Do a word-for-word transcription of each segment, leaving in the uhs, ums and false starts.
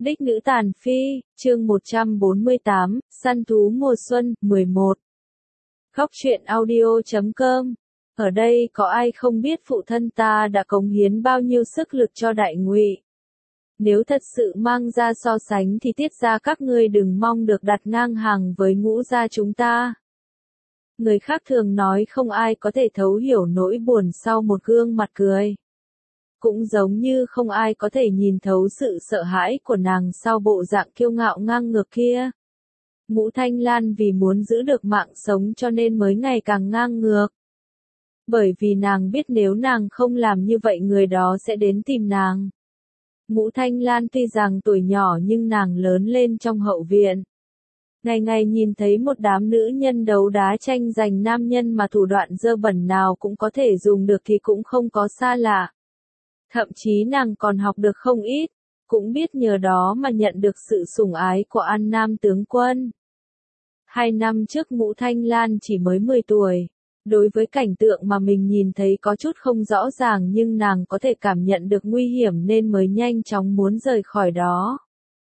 Đích nữ tàn phi, chương một trăm bốn mươi tám, săn thú mùa xuân, mười một. Góc truyện audio chấm com. Ở đây có ai không biết phụ thân ta đã cống hiến bao nhiêu sức lực cho Đại Ngụy. Nếu thật sự mang ra so sánh thì Tiết gia các ngươi đừng mong được đặt ngang hàng với Ngũ gia chúng ta. Người khác thường nói không ai có thể thấu hiểu nỗi buồn sau một gương mặt cười. Cũng giống như không ai có thể nhìn thấu sự sợ hãi của nàng sau bộ dạng kiêu ngạo ngang ngược kia. Ngũ Thanh Lan vì muốn giữ được mạng sống cho nên mới ngày càng ngang ngược. Bởi vì nàng biết nếu nàng không làm như vậy người đó sẽ đến tìm nàng. Ngũ Thanh Lan tuy rằng tuổi nhỏ nhưng nàng lớn lên trong hậu viện. Ngày ngày nhìn thấy một đám nữ nhân đấu đá tranh giành nam nhân mà thủ đoạn dơ bẩn nào cũng có thể dùng được thì cũng không có xa lạ. Thậm chí nàng còn học được không ít, cũng biết nhờ đó mà nhận được sự sủng ái của An Nam tướng quân. Hai năm trước Ngũ Thanh Lan chỉ mới mười tuổi. Đối với cảnh tượng mà mình nhìn thấy có chút không rõ ràng nhưng nàng có thể cảm nhận được nguy hiểm nên mới nhanh chóng muốn rời khỏi đó.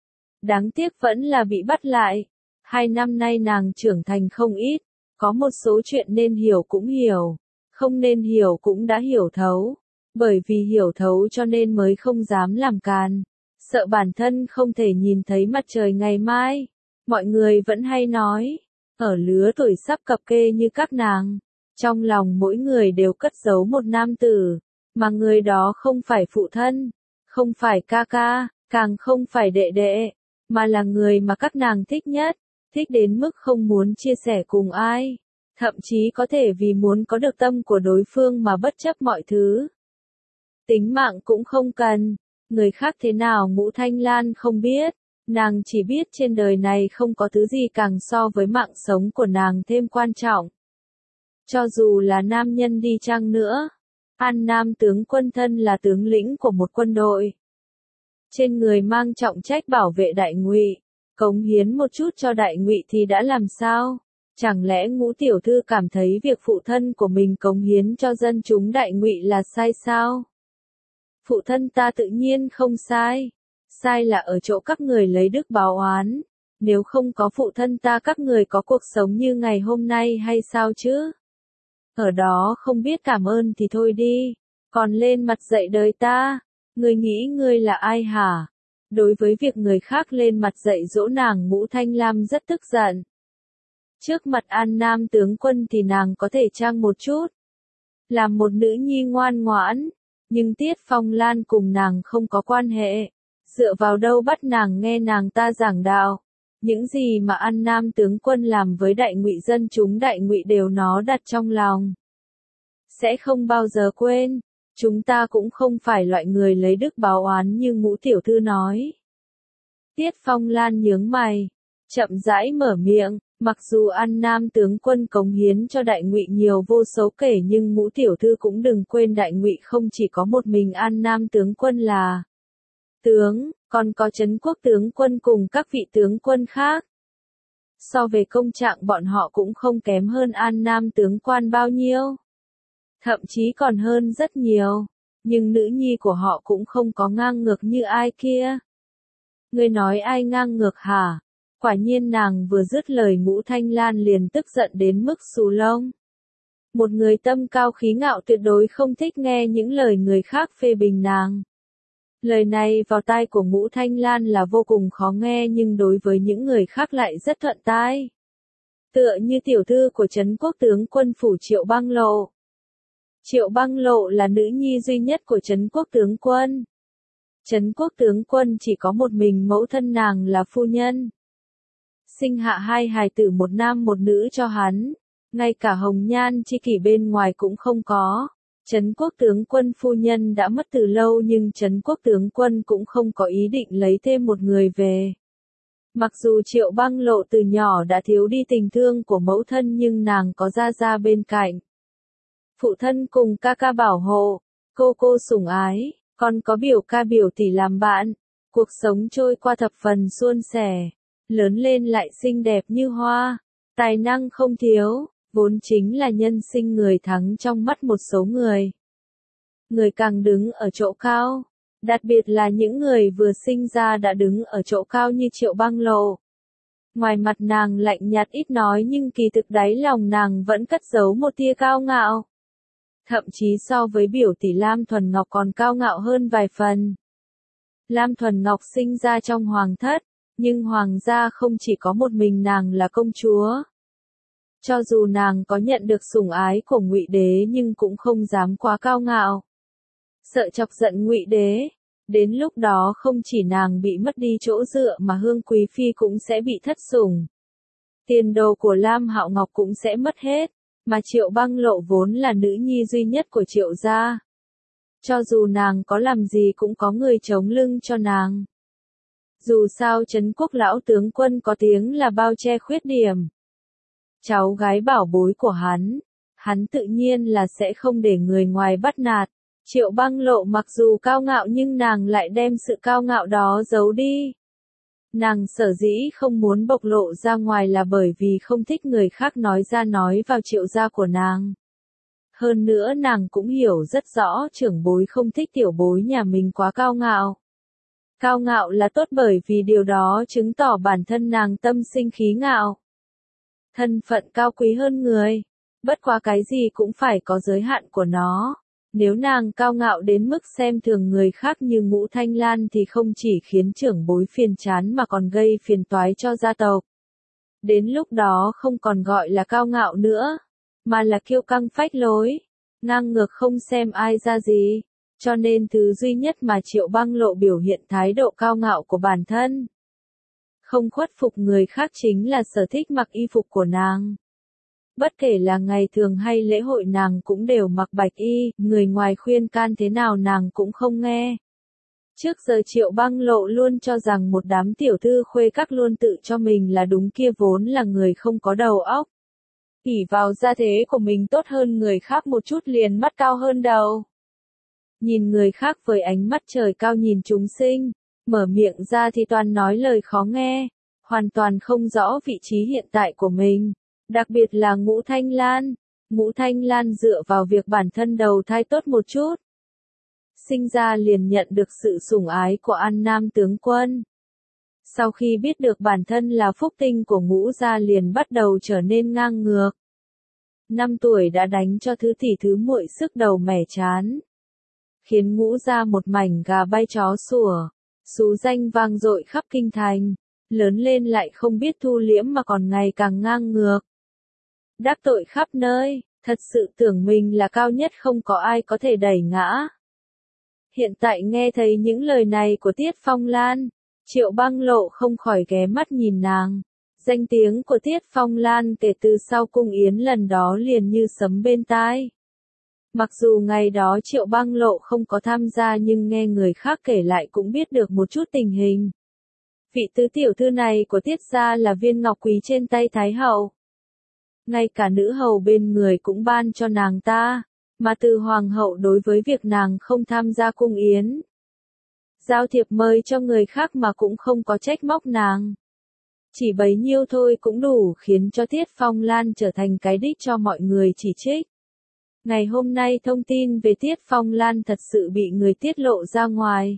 Đáng tiếc vẫn là bị bắt lại. Hai năm nay nàng trưởng thành không ít, có một số chuyện nên hiểu cũng hiểu, không nên hiểu cũng đã hiểu thấu. Bởi vì hiểu thấu cho nên mới không dám làm càn, sợ bản thân không thể nhìn thấy mặt trời ngày mai. Mọi người vẫn hay nói, ở lứa tuổi sắp cập kê như các nàng, trong lòng mỗi người đều cất giấu một nam tử, mà người đó không phải phụ thân, không phải ca ca, càng không phải đệ đệ, mà là người mà các nàng thích nhất, thích đến mức không muốn chia sẻ cùng ai, thậm chí có thể vì muốn có được tâm của đối phương mà bất chấp mọi thứ. Tính mạng cũng không cần, người khác thế nào Ngũ Thanh Lan không biết, nàng chỉ biết trên đời này không có thứ gì càng so với mạng sống của nàng thêm quan trọng. Cho dù là nam nhân đi chăng nữa, An Nam tướng quân thân là tướng lĩnh của một quân đội. Trên người mang trọng trách bảo vệ Đại Ngụy, cống hiến một chút cho Đại Ngụy thì đã làm sao? Chẳng lẽ Ngũ tiểu thư cảm thấy việc phụ thân của mình cống hiến cho dân chúng Đại Ngụy là sai sao? Phụ thân ta tự nhiên không sai, sai là ở chỗ các người lấy đức báo oán, nếu không có phụ thân ta các người có cuộc sống như ngày hôm nay hay sao chứ? Ở đó không biết cảm ơn thì thôi đi, còn lên mặt dạy đời ta, ngươi nghĩ ngươi là ai hả? Đối với việc người khác lên mặt dạy dỗ nàng Ngũ Thanh Lam rất tức giận. Trước mặt An Nam tướng quân thì nàng có thể trang một chút, làm một nữ nhi ngoan ngoãn. Nhưng Tiết Phong Lan cùng nàng không có quan hệ, dựa vào đâu bắt nàng nghe nàng ta giảng đạo. Những gì mà An Nam tướng quân làm với Đại Ngụy dân chúng Đại Ngụy đều nó đặt trong lòng. Sẽ không bao giờ quên, chúng ta cũng không phải loại người lấy đức báo oán như Ngũ tiểu thư nói. Tiết Phong Lan nhướng mày, chậm rãi mở miệng. Mặc dù An Nam tướng quân cống hiến cho Đại Ngụy nhiều vô số kể nhưng Ngũ tiểu thư cũng đừng quên Đại Ngụy không chỉ có một mình An Nam tướng quân là tướng, còn có Trấn Quốc tướng quân cùng các vị tướng quân khác. So về công trạng bọn họ cũng không kém hơn An Nam tướng quan bao nhiêu. Thậm chí còn hơn rất nhiều, nhưng nữ nhi của họ cũng không có ngang ngược như ai kia. Ngươi nói ai ngang ngược hả? Quả nhiên nàng vừa dứt lời Ngũ Thanh Lan liền tức giận đến mức xù lông. Một người tâm cao khí ngạo tuyệt đối không thích nghe những lời người khác phê bình nàng. Lời này vào tai của Ngũ Thanh Lan là vô cùng khó nghe nhưng đối với những người khác lại rất thuận tai. Tựa như tiểu thư của Trấn Quốc tướng quân phủ Triệu Băng Lộ. Triệu Băng Lộ là nữ nhi duy nhất của Trấn Quốc tướng quân. Trấn Quốc tướng quân chỉ có một mình mẫu thân nàng là phu nhân. Sinh hạ hai hài tử một nam một nữ cho hắn, ngay cả hồng nhan chi kỷ bên ngoài cũng không có. Trấn Quốc tướng quân phu nhân đã mất từ lâu nhưng Trấn Quốc tướng quân cũng không có ý định lấy thêm một người về. Mặc dù Triệu Băng Lộ từ nhỏ đã thiếu đi tình thương của mẫu thân nhưng nàng có gia gia bên cạnh. Phụ thân cùng ca ca bảo hộ, cô cô sủng ái, còn có biểu ca biểu tỷ làm bạn, cuộc sống trôi qua thập phần suôn sẻ. Lớn lên lại xinh đẹp như hoa, tài năng không thiếu, vốn chính là nhân sinh người thắng trong mắt một số người. Người càng đứng ở chỗ cao, Đặc biệt là những người vừa sinh ra đã đứng ở chỗ cao như Triệu Băng Lộ. Ngoài mặt nàng lạnh nhạt ít nói nhưng kỳ thực đáy lòng nàng vẫn cất giấu một tia cao ngạo. Thậm chí so với biểu tỷ Lam Thuần Ngọc còn cao ngạo hơn vài phần. Lam Thuần Ngọc sinh ra trong hoàng thất, nhưng hoàng gia không chỉ có một mình nàng là công chúa. Cho dù nàng có nhận được sủng ái của Ngụy Đế nhưng cũng không dám quá cao ngạo. Sợ chọc giận Ngụy Đế, đến lúc đó không chỉ nàng bị mất đi chỗ dựa mà Hương Quý Phi cũng sẽ bị thất sủng. Tiền đồ của Lam Hạo Ngọc cũng sẽ mất hết, mà Triệu Băng Lộ vốn là nữ nhi duy nhất của Triệu gia. Cho dù nàng có làm gì cũng có người chống lưng cho nàng. Dù sao Trấn Quốc lão tướng quân có tiếng là bao che khuyết điểm. Cháu gái bảo bối của hắn, hắn tự nhiên là sẽ không để người ngoài bắt nạt. Triệu Băng Lộ mặc dù cao ngạo nhưng nàng lại đem sự cao ngạo đó giấu đi. Nàng sở dĩ không muốn bộc lộ ra ngoài là bởi vì không thích người khác nói ra nói vào Triệu gia của nàng. Hơn nữa nàng cũng hiểu rất rõ trưởng bối không thích tiểu bối nhà mình quá cao ngạo. Cao ngạo là tốt bởi vì điều đó chứng tỏ bản thân nàng tâm sinh khí ngạo. Thân phận cao quý hơn người, bất quá cái gì cũng phải có giới hạn của nó. Nếu nàng cao ngạo đến mức xem thường người khác như Ngũ Thanh Lan thì không chỉ khiến trưởng bối phiền chán mà còn gây phiền toái cho gia tộc. Đến lúc đó không còn gọi là cao ngạo nữa, mà là kiêu căng phách lối, ngang ngược không xem ai ra gì. Cho nên thứ duy nhất mà Triệu Băng Lộ biểu hiện thái độ cao ngạo của bản thân. Không khuất phục người khác chính là sở thích mặc y phục của nàng. Bất kể là ngày thường hay lễ hội nàng cũng đều mặc bạch y, người ngoài khuyên can thế nào nàng cũng không nghe. Trước giờ Triệu Băng Lộ luôn cho rằng một đám tiểu thư khuê các luôn tự cho mình là đúng kia vốn là người không có đầu óc. ỷ vào gia thế của mình tốt hơn người khác một chút liền mắt cao hơn đầu. Nhìn người khác với ánh mắt trời cao nhìn chúng sinh, mở miệng ra thì toàn nói lời khó nghe, hoàn toàn không rõ vị trí hiện tại của mình. Đặc biệt là Ngũ Thanh Lan. Ngũ Thanh Lan dựa vào việc bản thân đầu thai tốt một chút. Sinh ra liền nhận được sự sủng ái của An Nam tướng quân. Sau khi biết được bản thân là phúc tinh của Ngũ gia liền bắt đầu trở nên ngang ngược. Năm tuổi đã đánh cho thứ tỷ thứ muội sức đầu mẻ chán. Khiến Ngũ gia một mảnh gà bay chó sủa, xú danh vang dội khắp kinh thành. Lớn lên lại không biết thu liễm mà còn ngày càng ngang ngược. Đắc tội khắp nơi, thật sự tưởng mình là cao nhất không có ai có thể đẩy ngã. Hiện tại nghe thấy những lời này của Tiết Phong Lan, Triệu Băng Lộ không khỏi ghé mắt nhìn nàng. Danh tiếng của Tiết Phong Lan kể từ sau cung yến lần đó liền như sấm bên tai. Mặc dù ngày đó Triệu Băng Lộ không có tham gia nhưng nghe người khác kể lại cũng biết được một chút tình hình. Vị tứ tiểu thư này của Tiết gia là viên ngọc quý trên tay Thái hậu. Ngay cả nữ hầu bên người cũng ban cho nàng ta, mà từ hoàng hậu đối với việc nàng không tham gia cung yến. Giao thiệp mời cho người khác mà cũng không có trách móc nàng. Chỉ bấy nhiêu thôi cũng đủ khiến cho Tiết Phong Lan trở thành cái đích cho mọi người chỉ trích. Ngày hôm nay thông tin về Tiết Phong Lan thật sự bị người tiết lộ ra ngoài.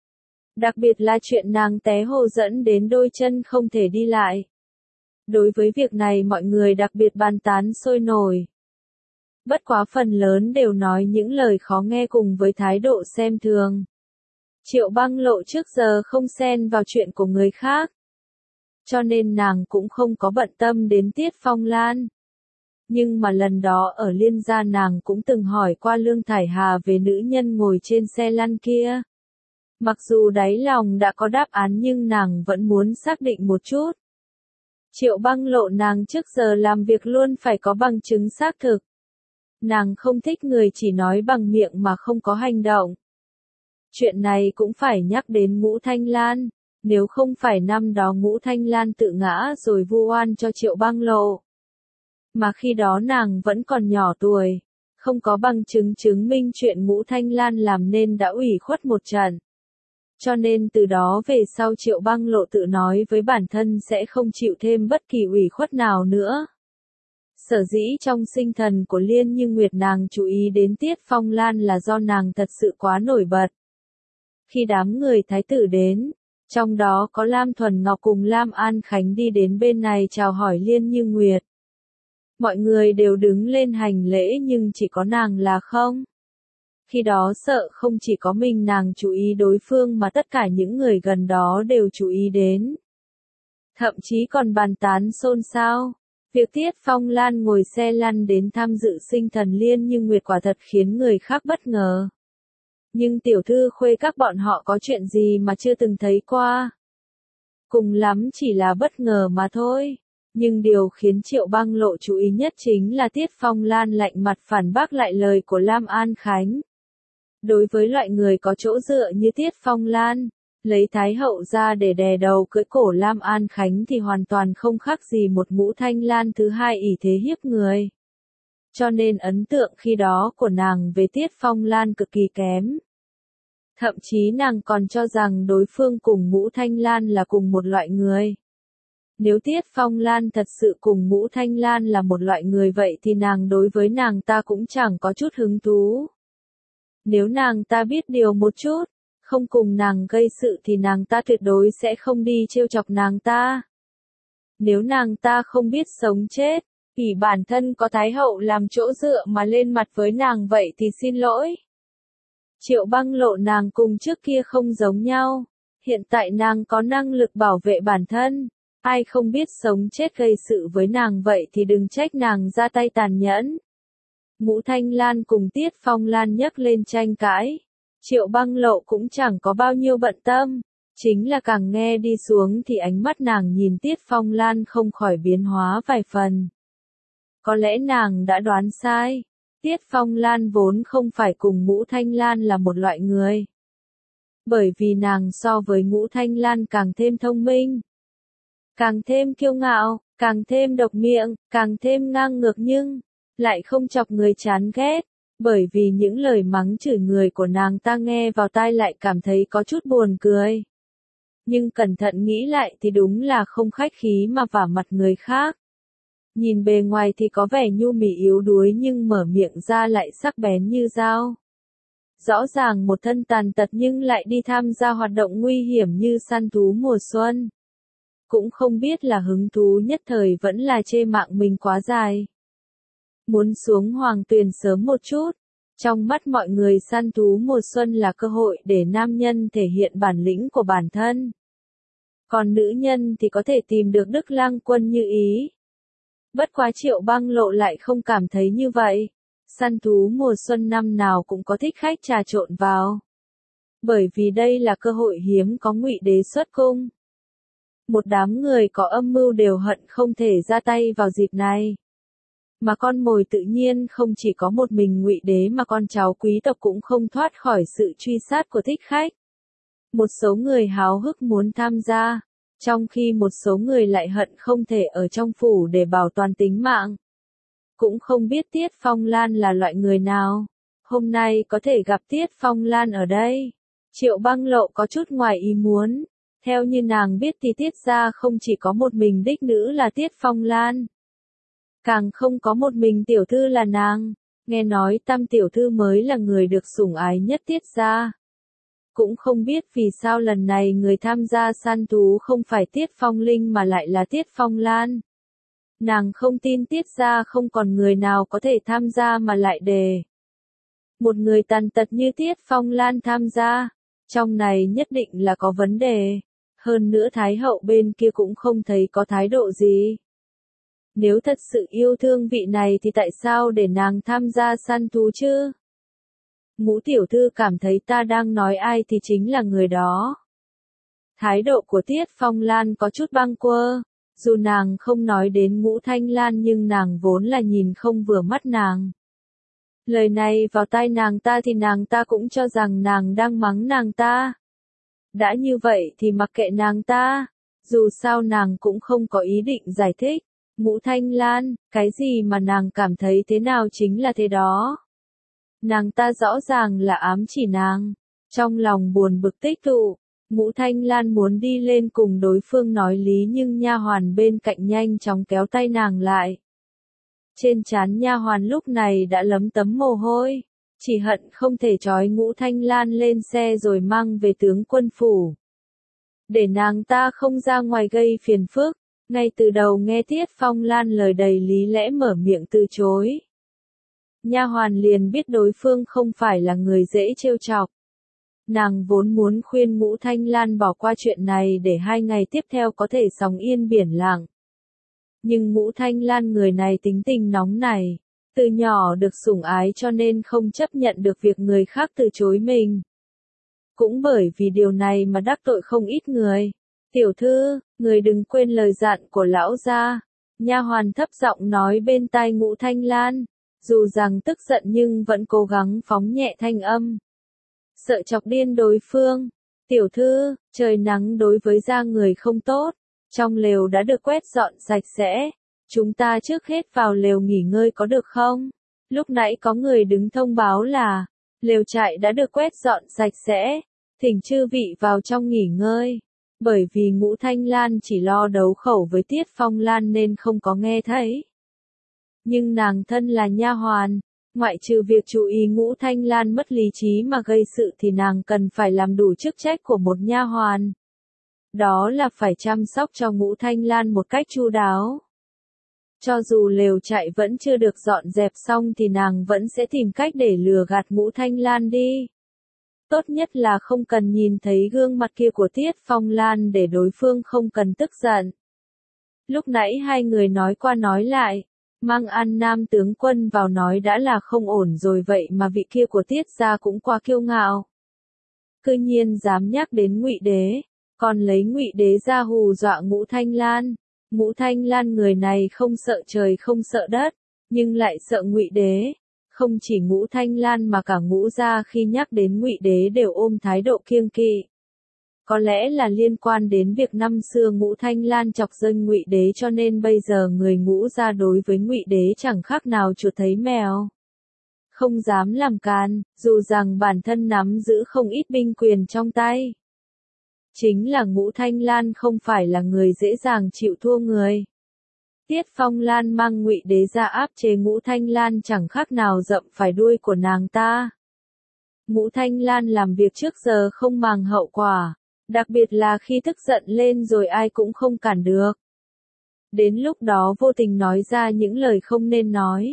Đặc biệt là chuyện nàng té hồ dẫn đến đôi chân không thể đi lại. Đối với việc này mọi người đặc biệt bàn tán sôi nổi. Bất quá phần lớn đều nói những lời khó nghe cùng với thái độ xem thường. Triệu Băng Lộ trước giờ không xen vào chuyện của người khác. Cho nên nàng cũng không có bận tâm đến Tiết Phong Lan. Nhưng mà lần đó ở Liên gia nàng cũng từng hỏi qua Lương Thải Hà về nữ nhân ngồi trên xe lăn kia. Mặc dù đáy lòng đã có đáp án nhưng nàng vẫn muốn xác định một chút. Triệu Băng Lộ nàng trước giờ làm việc luôn phải có bằng chứng xác thực. Nàng không thích người chỉ nói bằng miệng mà không có hành động. Chuyện này cũng phải nhắc đến Ngũ Thanh Lan. Nếu không phải năm đó Ngũ Thanh Lan tự ngã rồi vu oan cho Triệu Băng Lộ. Mà khi đó nàng vẫn còn nhỏ tuổi. Không có bằng chứng chứng minh chuyện Ngũ Thanh Lan làm nên đã ủy khuất một trận. Cho nên từ đó về sau Triệu Băng Lộ tự nói với bản thân sẽ không chịu thêm bất kỳ ủy khuất nào nữa. Sở dĩ trong sinh thần của Liên Như Nguyệt nàng chú ý đến Tiết Phong Lan là do nàng thật sự quá nổi bật. Khi đám người thái tử đến, trong đó có Lam Thuần Ngọc cùng Lam An Khánh đi đến bên này chào hỏi Liên Như Nguyệt. Mọi người đều đứng lên hành lễ nhưng chỉ có nàng là không. Khi đó sợ không chỉ có mình nàng chú ý đối phương mà tất cả những người gần đó đều chú ý đến. Thậm chí còn bàn tán xôn xao. Việc Tiết Phong Lan ngồi xe lăn đến tham dự sinh thần Liên Như Nguyệt quả thật khiến người khác bất ngờ. Nhưng tiểu thư khuê các bọn họ có chuyện gì mà chưa từng thấy qua. Cùng lắm chỉ là bất ngờ mà thôi. Nhưng điều khiến Triệu Băng Lộ chú ý nhất chính là Tiết Phong Lan lạnh mặt phản bác lại lời của Lam An Khánh. Đối với loại người có chỗ dựa như Tiết Phong Lan, lấy Thái Hậu ra để đè đầu cưỡi cổ Lam An Khánh thì hoàn toàn không khác gì một Ngũ Thanh Lan thứ hai ỷ thế hiếp người. Cho nên ấn tượng khi đó của nàng về Tiết Phong Lan cực kỳ kém. Thậm chí nàng còn cho rằng đối phương cùng Ngũ Thanh Lan là cùng một loại người. Nếu Tiết Phong Lan thật sự cùng Ngũ Thanh Lan là một loại người vậy thì nàng đối với nàng ta cũng chẳng có chút hứng thú. Nếu nàng ta biết điều một chút, không cùng nàng gây sự thì nàng ta tuyệt đối sẽ không đi trêu chọc nàng ta. Nếu nàng ta không biết sống chết, vì bản thân có Thái Hậu làm chỗ dựa mà lên mặt với nàng vậy thì xin lỗi. Triệu Băng Lộ nàng cùng trước kia không giống nhau, hiện tại nàng có năng lực bảo vệ bản thân, ai không biết sống chết gây sự với nàng vậy thì đừng trách nàng ra tay tàn nhẫn. Ngũ Thanh Lan cùng Tiết Phong Lan nhấc lên tranh cãi, Triệu Băng Lộ cũng chẳng có bao nhiêu bận tâm, chính là càng nghe đi xuống thì ánh mắt nàng nhìn Tiết Phong Lan không khỏi biến hóa vài phần. Có lẽ nàng đã đoán sai. Tiết Phong Lan vốn không phải cùng Ngũ Thanh Lan là một loại người. Bởi vì nàng so với Ngũ Thanh Lan càng thêm thông minh, càng thêm kiêu ngạo, càng thêm độc miệng, càng thêm ngang ngược nhưng lại không chọc người chán ghét, bởi vì những lời mắng chửi người của nàng ta nghe vào tai lại cảm thấy có chút buồn cười. Nhưng cẩn thận nghĩ lại thì đúng là không khách khí mà vả mặt người khác. Nhìn bề ngoài thì có vẻ nhu mì yếu đuối nhưng mở miệng ra lại sắc bén như dao. Rõ ràng một thân tàn tật nhưng lại đi tham gia hoạt động nguy hiểm như săn thú mùa xuân. Cũng không biết là hứng thú nhất thời vẫn là chê mạng mình quá dài. Muốn xuống hoàng tuyền sớm một chút. Trong mắt mọi người săn thú mùa xuân là cơ hội để nam nhân thể hiện bản lĩnh của bản thân. Còn nữ nhân thì có thể tìm được Đức Lang Quân như ý. Bất quá Triệu Băng Lộ lại không cảm thấy như vậy. Săn thú mùa xuân năm nào cũng có thích khách trà trộn vào. Bởi vì đây là cơ hội hiếm có Ngụy Đế xuất cung. Một đám người có âm mưu đều hận không thể ra tay vào dịp này. Mà con mồi tự nhiên không chỉ có một mình Ngụy Đế mà con cháu quý tộc cũng không thoát khỏi sự truy sát của thích khách. Một số người háo hức muốn tham gia, trong khi một số người lại hận không thể ở trong phủ để bảo toàn tính mạng. Cũng không biết Tiết Phong Lan là loại người nào. Hôm nay có thể gặp Tiết Phong Lan ở đây. Triệu Băng Lộ có chút ngoài ý muốn. Theo như nàng biết thì Tiết gia không chỉ có một mình đích nữ là Tiết Phong Lan. Càng không có một mình tiểu thư là nàng. Nghe nói Tam tiểu thư mới là người được sủng ái nhất Tiết gia. Cũng không biết vì sao lần này người tham gia săn thú không phải Tiết Phong Linh mà lại là Tiết Phong Lan. Nàng không tin Tiết gia không còn người nào có thể tham gia mà lại để một người tàn tật như Tiết Phong Lan tham gia. Trong này nhất định là có vấn đề. Hơn nữa Thái Hậu bên kia cũng không thấy có thái độ gì. Nếu thật sự yêu thương vị này thì tại sao để nàng tham gia săn thú chứ? Ngũ tiểu thư cảm thấy ta đang nói ai thì chính là người đó. Thái độ của Tiết Phong Lan có chút bâng quơ. Dù nàng không nói đến Ngũ Thanh Lan nhưng nàng vốn là nhìn không vừa mắt nàng. Lời này vào tai nàng ta thì nàng ta cũng cho rằng nàng đang mắng nàng ta. Đã như vậy thì mặc kệ nàng ta. Dù sao nàng cũng không có ý định giải thích. Ngũ Thanh Lan, cái gì mà nàng cảm thấy thế nào chính là thế đó. Nàng ta rõ ràng là ám chỉ nàng. Trong lòng buồn bực tích tụ, Ngũ Thanh Lan muốn đi lên cùng đối phương nói lý nhưng nha hoàn bên cạnh nhanh chóng kéo tay nàng lại. Trên trán nha hoàn lúc này đã lấm tấm mồ hôi. chỉ hận không thể trói Ngũ Thanh Lan lên xe rồi mang về tướng quân phủ. Để nàng ta không ra ngoài gây phiền phức, ngay từ đầu nghe Tiết Phong Lan lời đầy lý lẽ mở miệng từ chối. Nha hoàn liền biết đối phương không phải là người dễ trêu chọc. Nàng vốn muốn khuyên Ngũ Thanh Lan bỏ qua chuyện này để hai ngày tiếp theo có thể sóng yên biển lặng. Nhưng Ngũ Thanh Lan người này tính tình nóng này, từ nhỏ được sủng ái cho nên không chấp nhận được việc người khác từ chối mình. Cũng bởi vì điều này mà đắc tội không ít người. Tiểu thư, người đừng quên lời dặn của lão gia. Nha hoàn thấp giọng nói bên tai Ngũ Thanh Lan, dù rằng tức giận nhưng vẫn cố gắng phóng nhẹ thanh âm. Sợ chọc điên đối phương. Tiểu thư, trời nắng đối với da người không tốt. Trong lều đã được quét dọn sạch sẽ. Chúng ta trước hết vào lều nghỉ ngơi có được không? Lúc nãy có người đứng thông báo là lều trại đã được quét dọn sạch sẽ. Thỉnh chư vị vào trong nghỉ ngơi. Bởi vì Ngũ Thanh Lan chỉ lo đấu khẩu với Tiết Phong Lan nên không có nghe thấy. Nhưng nàng thân là nha hoàn, ngoại trừ việc chú ý Ngũ Thanh Lan mất lý trí mà gây sự thì nàng cần phải làm đủ chức trách của một nha hoàn. Đó là phải chăm sóc cho Ngũ Thanh Lan một cách chu đáo. Cho dù lều trại vẫn chưa được dọn dẹp xong thì nàng vẫn sẽ tìm cách để lừa gạt Ngũ Thanh Lan đi. Tốt nhất là không cần nhìn thấy gương mặt kia của Tiết Phong Lan để đối phương không cần tức giận. Lúc nãy hai người nói qua nói lại, mang An Nam tướng quân vào nói đã là không ổn rồi, vậy mà vị kia của Tiết gia cũng quá kiêu ngạo. Cư nhiên dám nhắc đến Ngụy Đế, còn lấy Ngụy Đế ra hù dọa Ngũ Thanh Lan. Ngũ Thanh Lan người này không sợ trời không sợ đất, nhưng lại sợ Ngụy Đế. Không chỉ Ngũ Thanh Lan mà cả Ngũ gia khi nhắc đến Ngụy Đế đều ôm thái độ kiêng kỵ. Có lẽ là liên quan đến việc năm xưa Ngũ Thanh Lan chọc dân Ngụy Đế cho nên bây giờ người Ngũ gia đối với Ngụy Đế chẳng khác nào chuột thấy mèo. Không dám làm can, dù rằng bản thân nắm giữ không ít binh quyền trong tay. Chính là Ngũ Thanh Lan không phải là người dễ dàng chịu thua người. Tiết Phong Lan mang Ngụy Đế ra áp chế Ngũ Thanh Lan chẳng khác nào dậm phải đuôi của nàng ta. Ngũ Thanh Lan làm việc trước giờ không màng hậu quả, đặc biệt là khi tức giận lên rồi ai cũng không cản được. Đến lúc đó vô tình nói ra những lời không nên nói.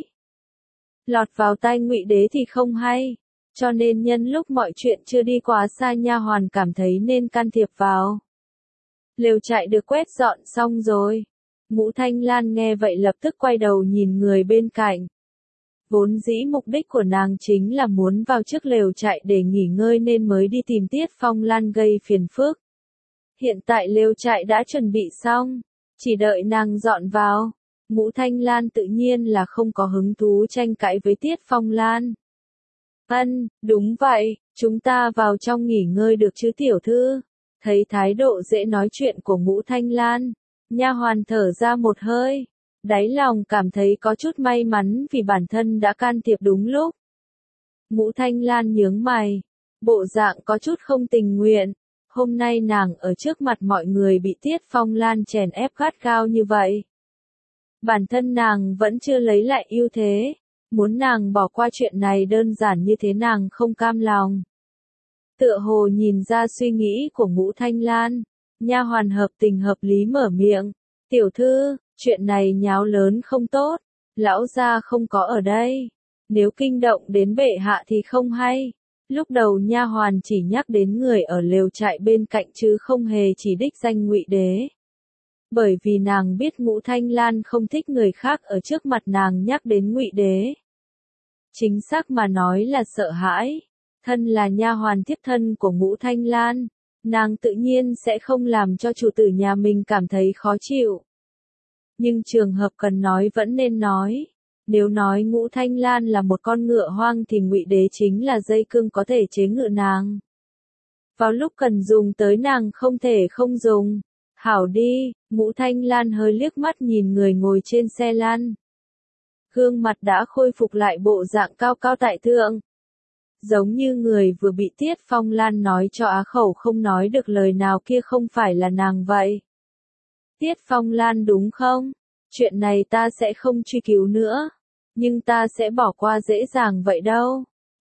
Lọt vào tai Ngụy Đế thì không hay, cho nên nhân lúc mọi chuyện chưa đi quá xa nha hoàn cảm thấy nên can thiệp vào. Lều trại được quét dọn xong rồi. Ngũ Thanh Lan nghe vậy lập tức quay đầu nhìn người bên cạnh. Vốn dĩ mục đích của nàng chính là muốn vào trước lều trại để nghỉ ngơi nên mới đi tìm Tiết Phong Lan gây phiền phức. Hiện tại lều trại đã chuẩn bị xong, chỉ đợi nàng dọn vào. Ngũ Thanh Lan tự nhiên là không có hứng thú tranh cãi với Tiết Phong Lan. Ân, đúng vậy, chúng ta vào trong nghỉ ngơi được chứ tiểu thư. Thấy thái độ dễ nói chuyện của Ngũ Thanh Lan, nha hoàn thở ra một hơi, đáy lòng cảm thấy có chút may mắn vì bản thân đã can thiệp đúng lúc. Ngũ Thanh Lan nhướng mày, bộ dạng có chút không tình nguyện, hôm nay nàng ở trước mặt mọi người bị Tiết Phong Lan chèn ép gắt gao như vậy. Bản thân nàng vẫn chưa lấy lại ưu thế, muốn nàng bỏ qua chuyện này đơn giản như thế nàng không cam lòng. Tựa hồ nhìn ra suy nghĩ của Ngũ Thanh Lan, nha hoàn hợp tình hợp lý mở miệng, tiểu thư, chuyện này nháo lớn không tốt, lão gia không có ở đây, nếu kinh động đến bệ hạ thì không hay. Lúc đầu nha hoàn chỉ nhắc đến người ở lều trại bên cạnh chứ không hề chỉ đích danh Ngụy Đế. Bởi vì nàng biết Ngũ Thanh Lan không thích người khác ở trước mặt nàng nhắc đến Ngụy Đế. Chính xác mà nói là sợ hãi. Thân là nha hoàn thiếp thân của Ngũ Thanh Lan, nàng tự nhiên sẽ không làm cho chủ tử nhà mình cảm thấy khó chịu. Nhưng trường hợp cần nói vẫn nên nói. Nếu nói Ngũ Thanh Lan là một con ngựa hoang thì Ngụy Đế chính là dây cương có thể chế ngự nàng. Vào lúc cần dùng tới nàng không thể không dùng. Hảo đi, Ngũ Thanh Lan hơi liếc mắt nhìn người ngồi trên xe lăn. Gương mặt đã khôi phục lại bộ dạng cao cao tại thượng. Giống như người vừa bị Tiết Phong Lan nói cho á khẩu không nói được lời nào kia không phải là nàng vậy. Tiết Phong Lan đúng không? Chuyện này ta sẽ không truy cứu nữa. Nhưng ta sẽ bỏ qua dễ dàng vậy đâu.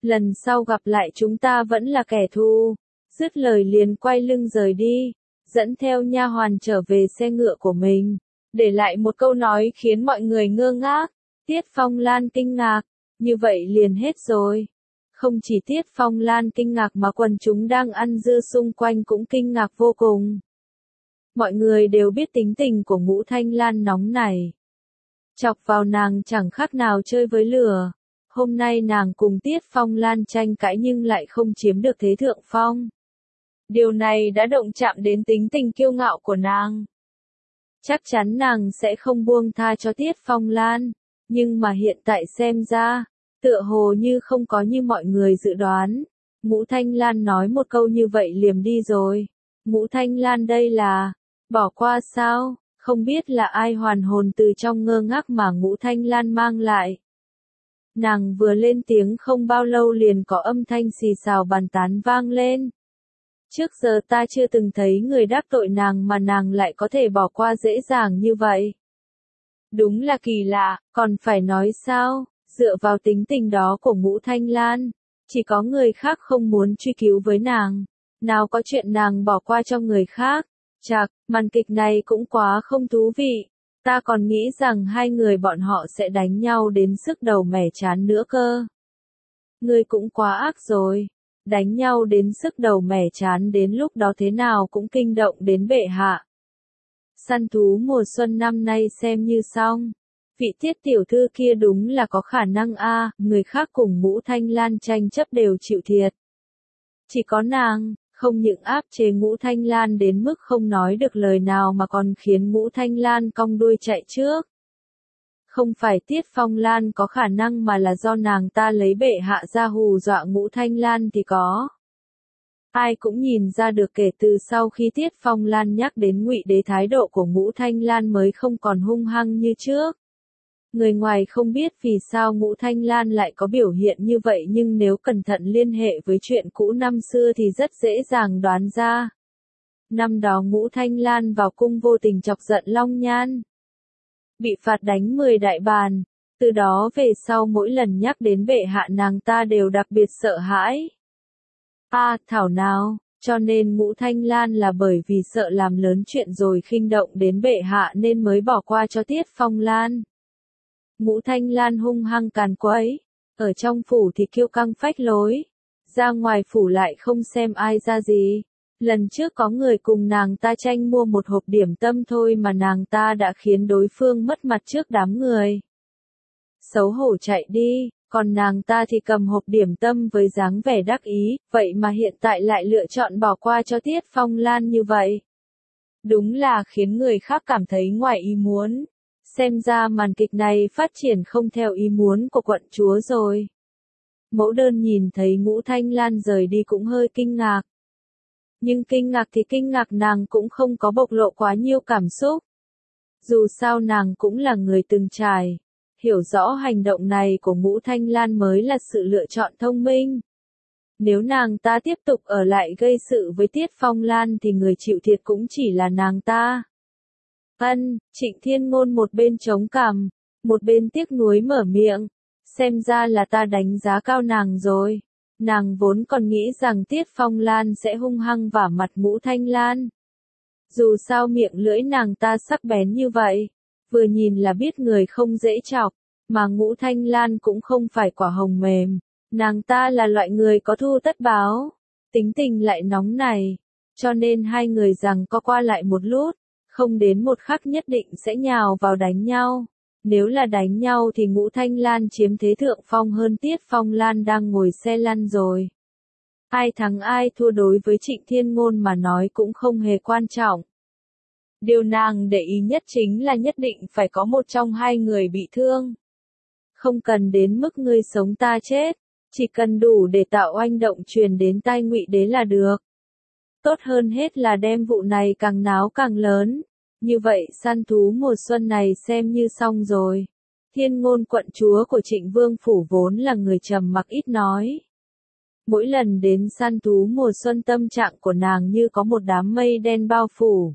lần sau gặp lại chúng ta vẫn là kẻ thù. Dứt lời liền quay lưng rời đi, dẫn theo nha hoàn trở về xe ngựa của mình, để lại một câu nói khiến mọi người ngơ ngác. Tiết Phong Lan kinh ngạc, như vậy liền hết rồi. Không chỉ Tiết Phong Lan kinh ngạc mà quần chúng đang ăn dưa xung quanh cũng kinh ngạc vô cùng. Mọi người đều biết tính tình của Ngũ Thanh Lan nóng này. Chọc vào nàng chẳng khác nào chơi với lửa. Hôm nay nàng cùng Tiết Phong Lan tranh cãi nhưng lại không chiếm được thế thượng phong. Điều này đã động chạm đến tính tình kiêu ngạo của nàng. Chắc chắn nàng sẽ không buông tha cho Tiết Phong Lan, nhưng mà hiện tại xem ra, tựa hồ như không có như mọi người dự đoán. Ngũ Thanh Lan nói một câu như vậy liềm đi rồi. Ngũ Thanh Lan đây là bỏ qua sao? Không biết là ai hoàn hồn từ trong ngơ ngác mà Ngũ Thanh Lan mang lại. Nàng vừa lên tiếng không bao lâu liền có âm thanh xì xào bàn tán vang lên. Trước giờ ta chưa từng thấy người đắc tội nàng mà nàng lại có thể bỏ qua dễ dàng như vậy. Đúng là kỳ lạ, còn phải nói sao, dựa vào tính tình đó của Ngũ Thanh Lan, chỉ có người khác không muốn truy cứu với nàng, nào có chuyện nàng bỏ qua cho người khác. Chạc, màn kịch này cũng quá không thú vị, ta còn nghĩ rằng hai người bọn họ sẽ đánh nhau đến sức đầu mẻ chán nữa cơ. Ngươi cũng quá ác rồi, đánh nhau đến sức đầu mẻ chán đến lúc đó thế nào cũng kinh động đến bệ hạ. Săn thú mùa xuân năm nay xem như xong. Vị Tiết tiểu thư kia đúng là có khả năng a, người khác cùng Ngũ Thanh Lan tranh chấp đều chịu thiệt. Chỉ có nàng, không những áp chế Ngũ Thanh Lan đến mức không nói được lời nào mà còn khiến Ngũ Thanh Lan cong đuôi chạy trước. Không phải Tiết Phong Lan có khả năng mà là do nàng ta lấy bệ hạ ra hù dọa Ngũ Thanh Lan thì có. Ai cũng nhìn ra được kể từ sau khi Tiết Phong Lan nhắc đến Ngụy Đế thái độ của Ngũ Thanh Lan mới không còn hung hăng như trước. Người ngoài không biết vì sao Ngũ Thanh Lan lại có biểu hiện như vậy nhưng nếu cẩn thận liên hệ với chuyện cũ năm xưa thì rất dễ dàng đoán ra. Năm đó Ngũ Thanh Lan vào cung vô tình chọc giận Long Nhan. Bị phạt đánh mười đại bàn, từ đó về sau mỗi lần nhắc đến bệ hạ nàng ta đều đặc biệt sợ hãi. A à, thảo nào, cho nên Ngũ Thanh Lan là bởi vì sợ làm lớn chuyện rồi khinh động đến bệ hạ nên mới bỏ qua cho Tiết Phong Lan. Ngũ Thanh Lan hung hăng càn quấy, ở trong phủ thì kiêu căng phách lối, ra ngoài phủ lại không xem ai ra gì. Lần trước có người cùng nàng ta tranh mua một hộp điểm tâm thôi mà nàng ta đã khiến đối phương mất mặt trước đám người. Xấu hổ chạy đi, còn nàng ta thì cầm hộp điểm tâm với dáng vẻ đắc ý, vậy mà hiện tại lại lựa chọn bỏ qua cho Tiết Phong Lan như vậy. Đúng là khiến người khác cảm thấy ngoài ý muốn. Xem ra màn kịch này phát triển không theo ý muốn của quận chúa rồi. Mẫu đơn nhìn thấy Ngũ Thanh Lan rời đi cũng hơi kinh ngạc. Nhưng kinh ngạc thì kinh ngạc nàng cũng không có bộc lộ quá nhiều cảm xúc. Dù sao nàng cũng là người từng trải. Hiểu rõ hành động này của Ngũ Thanh Lan mới là sự lựa chọn thông minh. Nếu nàng ta tiếp tục ở lại gây sự với Tiết Phong Lan thì người chịu thiệt cũng chỉ là nàng ta. Ân, Trịnh Thiên Ngôn một bên chống cằm, một bên tiếc nuối mở miệng. Xem ra là ta đánh giá cao nàng rồi. Nàng vốn còn nghĩ rằng Tiết Phong Lan sẽ hung hăng vả mặt Ngũ Thanh Lan. Dù sao miệng lưỡi nàng ta sắc bén như vậy, vừa nhìn là biết người không dễ chọc, mà Ngũ Thanh Lan cũng không phải quả hồng mềm. Nàng ta là loại người có thu tất báo, tính tình lại nóng này, cho nên hai người rằng có qua lại một lúc, không đến một khắc nhất định sẽ nhào vào đánh nhau. Nếu là đánh nhau thì Ngũ Thanh Lan chiếm thế thượng phong hơn Tiết Phong Lan đang ngồi xe lăn rồi. Ai thắng ai thua đối với Trịnh Thiên Ngôn mà nói cũng không hề quan trọng. Điều nàng để ý nhất chính là nhất định phải có một trong hai người bị thương. Không cần đến mức ngươi sống ta chết, chỉ cần đủ để tạo oanh động truyền đến tai Ngụy Đế là được. Tốt hơn hết là đem vụ này càng náo càng lớn. Như vậy săn thú mùa xuân này xem như xong rồi. Thiên Ngôn quận chúa của Trịnh Vương phủ vốn là người trầm mặc ít nói. Mỗi lần đến săn thú mùa xuân tâm trạng của nàng như có một đám mây đen bao phủ.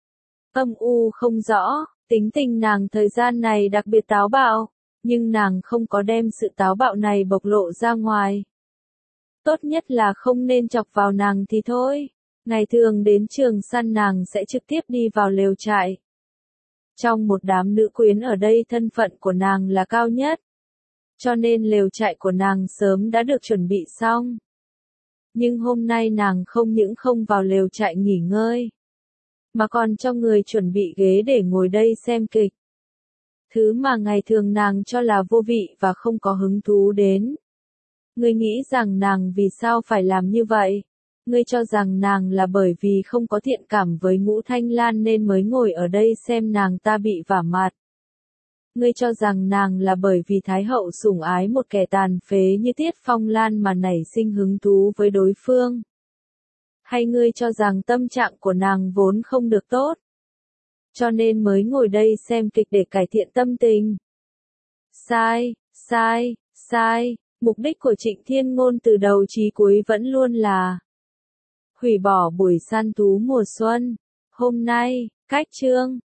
Âm u không rõ, tính tình nàng thời gian này đặc biệt táo bạo, nhưng nàng không có đem sự táo bạo này bộc lộ ra ngoài. Tốt nhất là không nên chọc vào nàng thì thôi. Ngày thường đến trường săn nàng sẽ trực tiếp đi vào lều trại. Trong một đám nữ quyến ở đây thân phận của nàng là cao nhất. Cho nên lều trại của nàng sớm đã được chuẩn bị xong. Nhưng hôm nay nàng không những không vào lều trại nghỉ ngơi, mà còn cho người chuẩn bị ghế để ngồi đây xem kịch. Thứ mà ngày thường nàng cho là vô vị và không có hứng thú đến. Ngươi nghĩ rằng nàng vì sao phải làm như vậy? Ngươi cho rằng nàng là bởi vì không có thiện cảm với Ngũ Thanh Lan nên mới ngồi ở đây xem nàng ta bị vả mặt. Ngươi cho rằng nàng là bởi vì Thái hậu sủng ái một kẻ tàn phế như Tiết Phong Lan mà nảy sinh hứng thú với đối phương. Hay ngươi cho rằng tâm trạng của nàng vốn không được tốt, cho nên mới ngồi đây xem kịch để cải thiện tâm tình? Sai, sai, sai, mục đích của Trịnh Thiên Ngôn từ đầu chí cuối vẫn luôn là hủy bỏ buổi săn thú mùa xuân. Hôm nay, cách chương